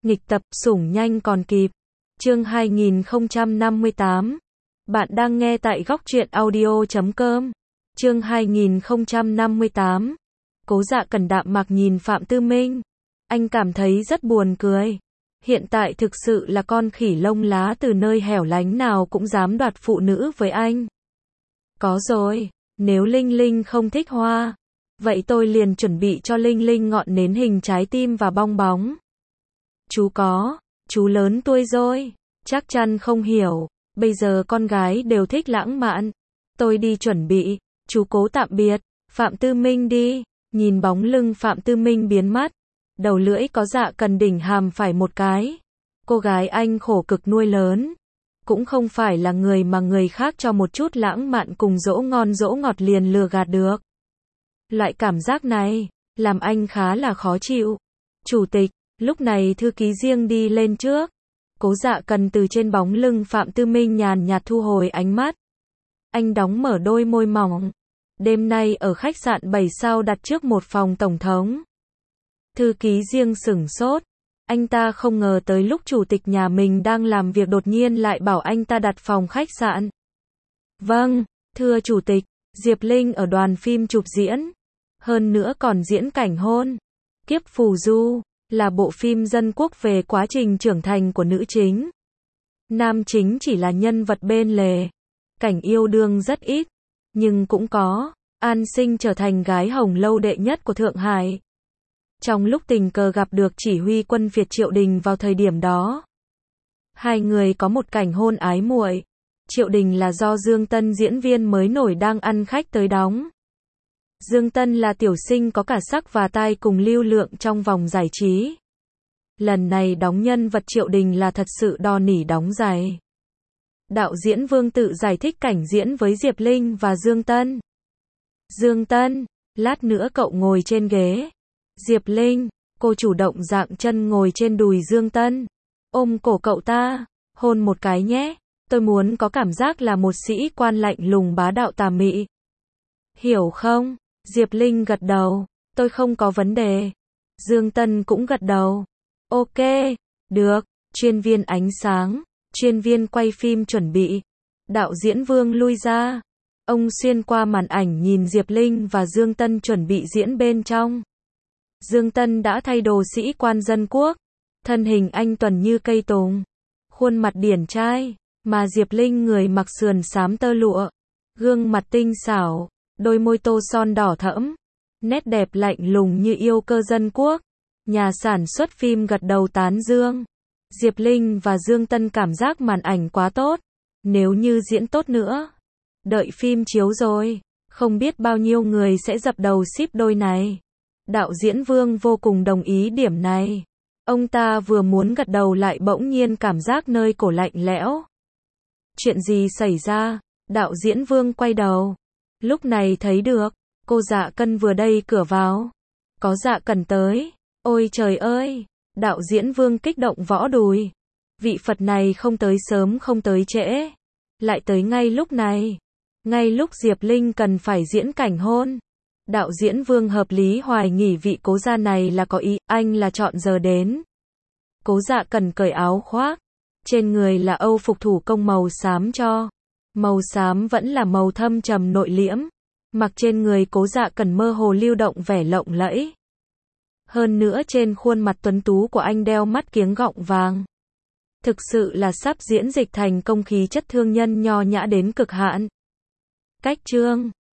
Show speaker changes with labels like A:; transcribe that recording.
A: Nghịch tập, sủng nhanh còn kịp. Chương 2058. Bạn đang nghe tại góc truyện audio.com. Chương 2058. Cố Dạ Cần đạm mạc nhìn Phạm Tư Minh. Anh cảm thấy rất buồn cười. Hiện tại thực sự là con khỉ lông lá từ nơi hẻo lánh nào cũng dám đoạt phụ nữ với anh. Có rồi, nếu Linh Linh không thích hoa, vậy tôi liền chuẩn bị cho Linh Linh ngọn nến hình trái tim và bong bóng. Chú lớn tuổi rồi, chắc chắn không hiểu, bây giờ con gái đều thích lãng mạn. Tôi đi chuẩn bị, chú Cố tạm biệt, Phạm Tư Minh đi, nhìn bóng lưng Phạm Tư Minh biến mất, đầu lưỡi có Dạ Cần đỉnh hàm phải một cái. Cô gái anh khổ cực nuôi lớn, cũng không phải là người mà người khác cho một chút lãng mạn cùng dỗ ngon dỗ ngọt liền lừa gạt được. Loại cảm giác này, làm anh khá là khó chịu. Chủ tịch, lúc này thư ký riêng đi lên trước. Cố Dạ Cần từ trên bóng lưng Phạm Tư Minh nhàn nhạt thu hồi ánh mắt. Anh đóng mở đôi môi mỏng. Đêm nay ở khách sạn 7 sao đặt trước một phòng tổng thống. Thư ký riêng sửng sốt. Anh ta không ngờ tới lúc chủ tịch nhà mình đang làm việc đột nhiên lại bảo anh ta đặt phòng khách sạn. Vâng, thưa chủ tịch, Diệp Linh ở đoàn phim chụp diễn. Hơn nữa còn diễn cảnh hôn. Kiếp phù du, là bộ phim dân quốc về quá trình trưởng thành của nữ chính. Nam chính chỉ là nhân vật bên lề. Cảnh yêu đương rất ít, nhưng cũng có. An Sinh trở thành gái hồng lâu đệ nhất của Thượng Hải. Trong lúc tình cờ gặp được chỉ huy quân Việt Triệu Đình vào thời điểm đó, hai người có một cảnh hôn ái muội. Triệu Đình là do Dương Tân diễn viên mới nổi đang ăn khách tới đóng. Dương Tân là tiểu sinh có cả sắc và tai cùng lưu lượng trong vòng giải trí. Lần này đóng nhân vật Triệu Đình là thật sự đo nỉ đóng giày. Đạo diễn Vương tự giải thích cảnh diễn với Diệp Linh và Dương Tân. Dương Tân, lát nữa cậu ngồi trên ghế. Diệp Linh, cô chủ động dạng chân ngồi trên đùi Dương Tân. Ôm cổ cậu ta, hôn một cái nhé. Tôi muốn có cảm giác là một sĩ quan lạnh lùng bá đạo tà mị. Hiểu không? Diệp Linh gật đầu. Tôi không có vấn đề. Dương Tân cũng gật đầu. Ok, được. Chuyên viên ánh sáng, chuyên viên quay phim chuẩn bị. Đạo diễn Vương lui ra. Ông xuyên qua màn ảnh nhìn Diệp Linh và Dương Tân chuẩn bị diễn bên trong. Dương Tân đã thay đồ sĩ quan dân quốc. Thân hình anh tuần như cây tùng. Khuôn mặt điển trai. Mà Diệp Linh người mặc sườn xám tơ lụa. Gương mặt tinh xảo. Đôi môi tô son đỏ thẫm. Nét đẹp lạnh lùng như yêu cơ dân quốc. Nhà sản xuất phim gật đầu tán dương. Diệp Linh và Dương Tân cảm giác màn ảnh quá tốt. Nếu như diễn tốt nữa. Đợi phim chiếu rồi. Không biết bao nhiêu người sẽ dập đầu ship đôi này. Đạo diễn Vương vô cùng đồng ý điểm này. Ông ta vừa muốn gật đầu lại bỗng nhiên cảm giác nơi cổ lạnh lẽo. Chuyện gì xảy ra? Đạo diễn Vương quay đầu. Lúc này thấy được, cô Dạ Cần vừa đẩy cửa vào. Có Dạ Cần tới. Ôi trời ơi! Đạo diễn Vương kích động võ đùi. Vị Phật này không tới sớm không tới trễ. Lại tới ngay lúc này. Ngay lúc Diệp Linh cần phải diễn cảnh hôn. Đạo diễn Vương hợp lý hoài nghi vị cố gia này là có ý, anh là chọn giờ đến. Cố Dạ Cần cởi áo khoác. Trên người là âu phục thủ công màu xám cho. Màu xám vẫn là màu thâm trầm nội liễm. Mặc trên người Cố Dạ Cần mơ hồ lưu động vẻ lộng lẫy. Hơn nữa trên khuôn mặt tuấn tú của anh đeo mắt kiếng gọng vàng. Thực sự là sắp diễn dịch thành công khí chất thương nhân nho nhã đến cực hạn. Cách chương